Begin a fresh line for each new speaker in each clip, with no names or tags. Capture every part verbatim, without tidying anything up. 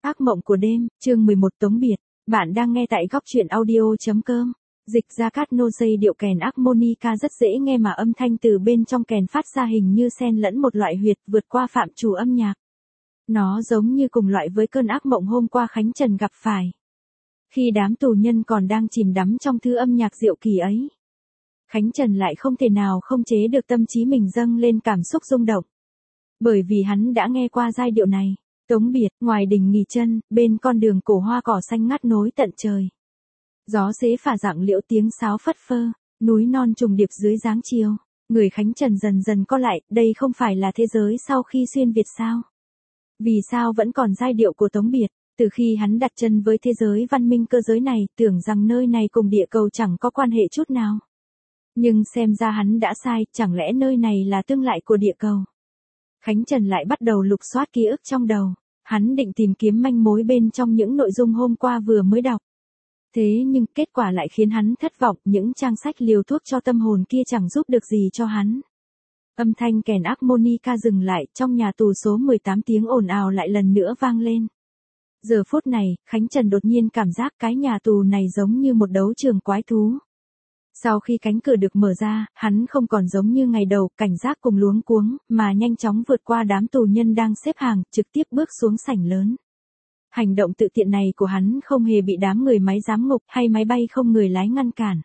Ác mộng của đêm, chương mười một Tống biệt. Bạn đang nghe tại góc truyện audio.com. Dịch ra cát nô dây điệu kèn harmonica rất dễ nghe mà âm thanh từ bên trong kèn phát ra hình như xen lẫn một loại huyệt vượt qua phạm trù âm nhạc. Nó giống như cùng loại với cơn ác mộng hôm qua Khánh Trần gặp phải. Khi đám tù nhân còn đang chìm đắm trong thứ âm nhạc diệu kỳ ấy. Khánh Trần lại không thể nào không chế được tâm trí mình dâng lên cảm xúc rung động. Bởi vì hắn đã nghe qua giai điệu này. Tống biệt, ngoài đình nghỉ chân, bên con đường cổ hoa cỏ xanh ngắt nối tận trời. Gió xế phả dạng liễu tiếng sáo phất phơ, núi non trùng điệp dưới dáng chiều. Người Khánh Trần dần dần co lại, đây không phải là thế giới sau khi xuyên Việt sao? Vì sao vẫn còn giai điệu của Tống biệt? Từ khi hắn đặt chân với thế giới văn minh cơ giới này, tưởng rằng nơi này cùng địa cầu chẳng có quan hệ chút nào. Nhưng xem ra hắn đã sai, chẳng lẽ nơi này là tương lại của địa cầu? Khánh Trần lại bắt đầu lục soát ký ức trong đầu. Hắn định tìm kiếm manh mối bên trong những nội dung hôm qua vừa mới đọc. Thế nhưng kết quả lại khiến hắn thất vọng, những trang sách liều thuốc cho tâm hồn kia chẳng giúp được gì cho hắn. Âm thanh kèn harmonica dừng lại, trong nhà tù số mười tám tiếng ồn ào lại lần nữa vang lên. Giờ phút này, Khánh Trần đột nhiên cảm giác cái nhà tù này giống như một đấu trường quái thú. Sau khi cánh cửa được mở ra, hắn không còn giống như ngày đầu, cảnh giác cùng luống cuống, mà nhanh chóng vượt qua đám tù nhân đang xếp hàng, trực tiếp bước xuống sảnh lớn. Hành động tự tiện này của hắn không hề bị đám người máy giám ngục hay máy bay không người lái ngăn cản.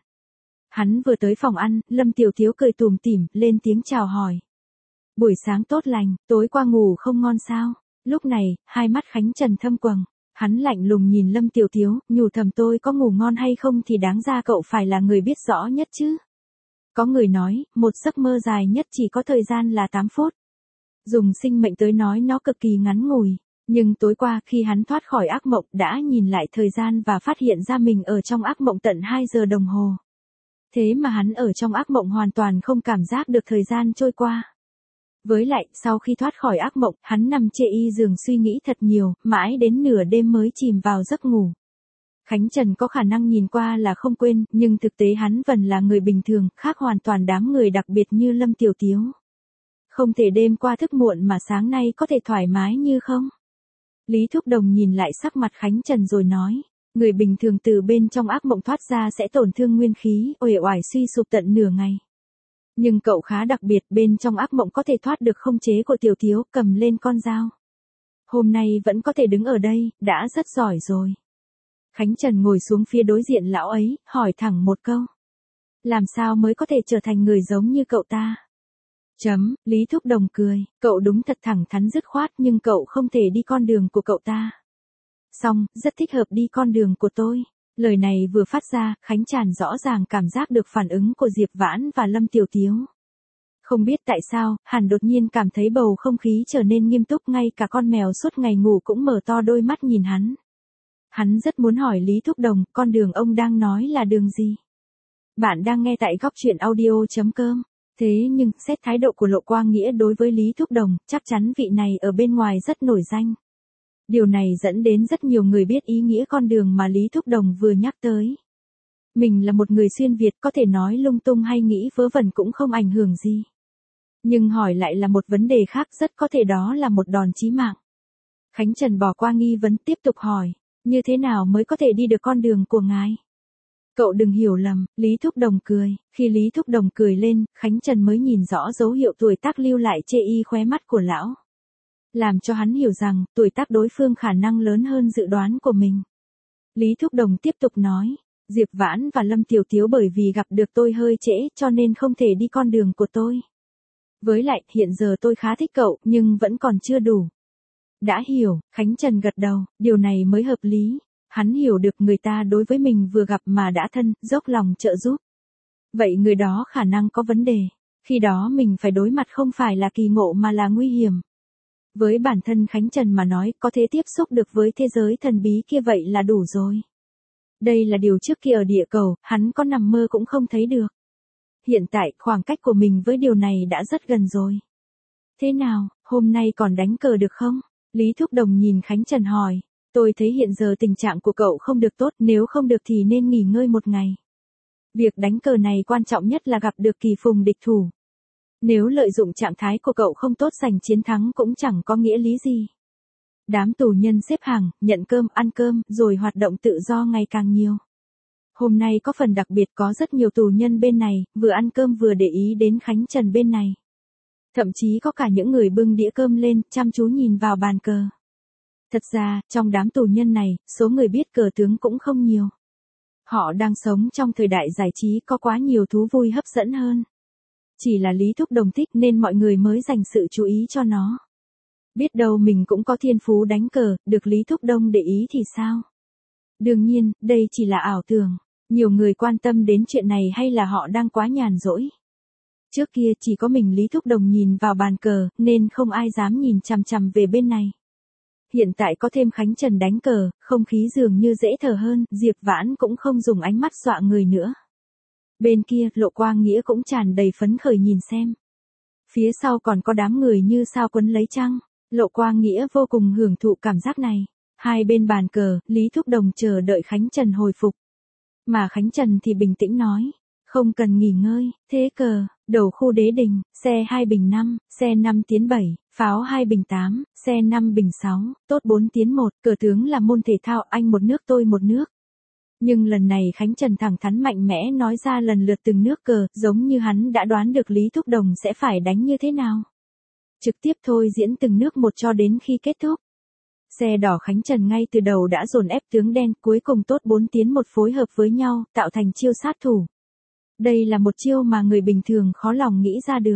Hắn vừa tới phòng ăn, Lâm Tiểu Thiếu cười tủm tỉm, lên tiếng chào hỏi. Buổi sáng tốt lành, tối qua ngủ không ngon sao? Lúc này, hai mắt Khánh Trần thâm quầng. Hắn lạnh lùng nhìn Lâm Tiểu Thiếu, nhủ thầm tôi có ngủ ngon hay không thì đáng ra cậu phải là người biết rõ nhất chứ. Có người nói, một giấc mơ dài nhất chỉ có thời gian là tám phút. Dùng sinh mệnh tới nói nó cực kỳ ngắn ngủi. Nhưng tối qua khi hắn thoát khỏi ác mộng đã nhìn lại thời gian và phát hiện ra mình ở trong ác mộng tận hai giờ đồng hồ. Thế mà hắn ở trong ác mộng hoàn toàn không cảm giác được thời gian trôi qua. Với lại, sau khi thoát khỏi ác mộng, hắn nằm chê y giường suy nghĩ thật nhiều, mãi đến nửa đêm mới chìm vào giấc ngủ. Khánh Trần có khả năng nhìn qua là không quên, nhưng thực tế hắn vẫn là người bình thường, khác hoàn toàn đám người đặc biệt như Lâm Tiểu Tiếu. Không thể đêm qua thức muộn mà sáng nay có thể thoải mái như không? Lý Thúc Đồng nhìn lại sắc mặt Khánh Trần rồi nói, người bình thường từ bên trong ác mộng thoát ra sẽ tổn thương nguyên khí, uể oải suy sụp tận nửa ngày. Nhưng cậu khá đặc biệt, bên trong ác mộng có thể thoát được không chế của Tiểu Thiếu, cầm lên con dao. Hôm nay vẫn có thể đứng ở đây, đã rất giỏi rồi. Khánh Trần ngồi xuống phía đối diện lão ấy, hỏi thẳng một câu. Làm sao mới có thể trở thành người giống như cậu ta? Chấm, Lý Thúc Đồng cười, cậu đúng thật thẳng thắn dứt khoát nhưng cậu không thể đi con đường của cậu ta. Xong, rất thích hợp đi con đường của tôi. Lời này vừa phát ra, Khánh Trần rõ ràng cảm giác được phản ứng của Diệp Vãn và Lâm Tiểu Tiếu. Không biết tại sao, hắn đột nhiên cảm thấy bầu không khí trở nên nghiêm túc, ngay cả con mèo suốt ngày ngủ cũng mở to đôi mắt nhìn hắn. Hắn rất muốn hỏi Lý Thúc Đồng, con đường ông đang nói là đường gì? Bạn đang nghe tại góc truyện audio.com. Thế nhưng, xét thái độ của Lộ Quang Nghĩa đối với Lý Thúc Đồng, chắc chắn vị này ở bên ngoài rất nổi danh. Điều này dẫn đến rất nhiều người biết ý nghĩa con đường mà Lý Thúc Đồng vừa nhắc tới. Mình là một người xuyên Việt, có thể nói lung tung hay nghĩ vớ vẩn cũng không ảnh hưởng gì. Nhưng hỏi lại là một vấn đề khác, rất có thể đó là một đòn chí mạng. Khánh Trần bỏ qua nghi vấn tiếp tục hỏi, như thế nào mới có thể đi được con đường của ngài? Cậu đừng hiểu lầm, Lý Thúc Đồng cười, khi Lý Thúc Đồng cười lên, Khánh Trần mới nhìn rõ dấu hiệu tuổi tác lưu lại chê y khóe mắt của lão. Làm cho hắn hiểu rằng, tuổi tác đối phương khả năng lớn hơn dự đoán của mình. Lý Thúc Đồng tiếp tục nói, Diệp Vãn và Lâm Tiểu Tiếu bởi vì gặp được tôi hơi trễ cho nên không thể đi con đường của tôi. Với lại, hiện giờ tôi khá thích cậu, nhưng vẫn còn chưa đủ. Đã hiểu, Khánh Trần gật đầu, điều này mới hợp lý. Hắn hiểu được người ta đối với mình vừa gặp mà đã thân, dốc lòng trợ giúp. Vậy người đó khả năng có vấn đề. Khi đó mình phải đối mặt không phải là kỳ ngộ mà là nguy hiểm. Với bản thân Khánh Trần mà nói, có thể tiếp xúc được với thế giới thần bí kia vậy là đủ rồi. Đây là điều trước kia ở địa cầu, hắn có nằm mơ cũng không thấy được. Hiện tại, khoảng cách của mình với điều này đã rất gần rồi. Thế nào, hôm nay còn đánh cờ được không? Lý Thúc Đồng nhìn Khánh Trần hỏi. Tôi thấy hiện giờ tình trạng của cậu không được tốt, nếu không được thì nên nghỉ ngơi một ngày. Việc đánh cờ này quan trọng nhất là gặp được kỳ phùng địch thủ. Nếu lợi dụng trạng thái của cậu không tốt giành chiến thắng cũng chẳng có nghĩa lý gì. Đám tù nhân xếp hàng, nhận cơm, ăn cơm, rồi hoạt động tự do ngày càng nhiều. Hôm nay có phần đặc biệt, có rất nhiều tù nhân bên này, vừa ăn cơm vừa để ý đến Khánh Trần bên này. Thậm chí có cả những người bưng đĩa cơm lên, chăm chú nhìn vào bàn cờ. Thật ra, trong đám tù nhân này, số người biết cờ tướng cũng không nhiều. Họ đang sống trong thời đại giải trí có quá nhiều thú vui hấp dẫn hơn. Chỉ là Lý Thúc Đồng thích nên mọi người mới dành sự chú ý cho nó. Biết đâu mình cũng có thiên phú đánh cờ, được Lý Thúc Đông để ý thì sao? Đương nhiên, đây chỉ là ảo tưởng. Nhiều người quan tâm đến chuyện này hay là họ đang quá nhàn rỗi? Trước kia chỉ có mình Lý Thúc Đồng nhìn vào bàn cờ, nên không ai dám nhìn chằm chằm về bên này. Hiện tại có thêm Khánh Trần đánh cờ, không khí dường như dễ thở hơn, Diệp Vãn cũng không dùng ánh mắt dọa người nữa. Bên kia, Lộ Quang Nghĩa cũng tràn đầy phấn khởi nhìn xem. Phía sau còn có đám người như sao quấn lấy trăng. Lộ Quang Nghĩa vô cùng hưởng thụ cảm giác này. Hai bên bàn cờ, Lý Thúc Đồng chờ đợi Khánh Trần hồi phục. Mà Khánh Trần thì bình tĩnh nói, không cần nghỉ ngơi, thế cờ, đầu khu đế đình, xe hai bình năm, xe năm tiến bảy, pháo hai bình tám, xe năm bình sáu, tốt bốn tiến một, cờ tướng là môn thể thao, anh một nước tôi một nước. Nhưng lần này Khánh Trần thẳng thắn mạnh mẽ nói ra lần lượt từng nước cờ, giống như hắn đã đoán được Lý Thúc Đồng sẽ phải đánh như thế nào. Trực tiếp thôi diễn từng nước một cho đến khi kết thúc. Xe đỏ Khánh Trần ngay từ đầu đã dồn ép tướng đen, cuối cùng tốt bốn tiến một phối hợp với nhau, tạo thành chiêu sát thủ. Đây là một chiêu mà người bình thường khó lòng nghĩ ra được.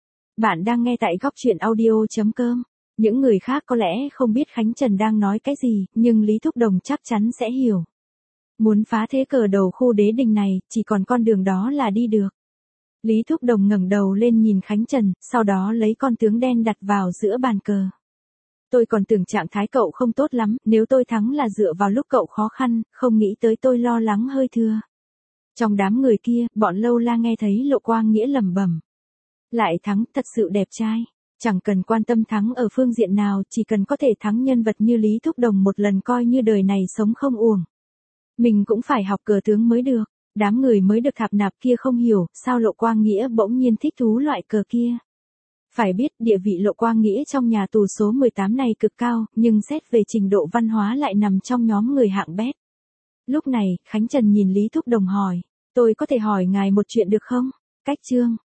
Bạn đang nghe tại góc truyện audio chấm com. Những người khác có lẽ không biết Khánh Trần đang nói cái gì, nhưng Lý Thúc Đồng chắc chắn sẽ hiểu. Muốn phá thế cờ đầu khu đế đình này, chỉ còn con đường đó là đi được. Lý Thúc Đồng ngẩng đầu lên nhìn Khánh Trần, sau đó lấy con tướng đen đặt vào giữa bàn cờ. Tôi còn tưởng trạng thái cậu không tốt lắm, nếu tôi thắng là dựa vào lúc cậu khó khăn, không nghĩ tới tôi lo lắng hơi thừa. Trong đám người kia, bọn Lâu La nghe thấy Lộ Quang Nghĩa lẩm bẩm. Lại thắng, thật sự đẹp trai. Chẳng cần quan tâm thắng ở phương diện nào, chỉ cần có thể thắng nhân vật như Lý Thúc Đồng một lần coi như đời này sống không uổng. Mình cũng phải học cờ tướng mới được. Đám người mới được thạp nạp kia không hiểu, sao Lộ Quang Nghĩa bỗng nhiên thích thú loại cờ kia. Phải biết, địa vị Lộ Quang Nghĩa trong nhà tù số mười tám này cực cao, nhưng xét về trình độ văn hóa lại nằm trong nhóm người hạng bét. Lúc này, Khánh Trần nhìn Lý Thúc Đồng hỏi, tôi có thể hỏi ngài một chuyện được không? Cách chương.